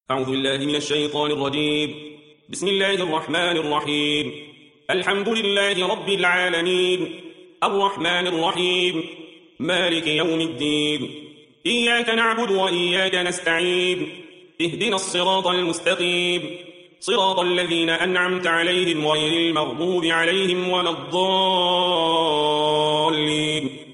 أعوذ بالله من الشيطان الرجيم. بسم الله الرحمن الرحيم. الحمد لله رب العالمين، الرحمن الرحيم، مالك يوم الدين. إياك نعبد وإياك نستعين. اهدنا الصراط المستقيم، صراط الذين أنعمت عليهم غير المغضوب عليهم ولا الضالين.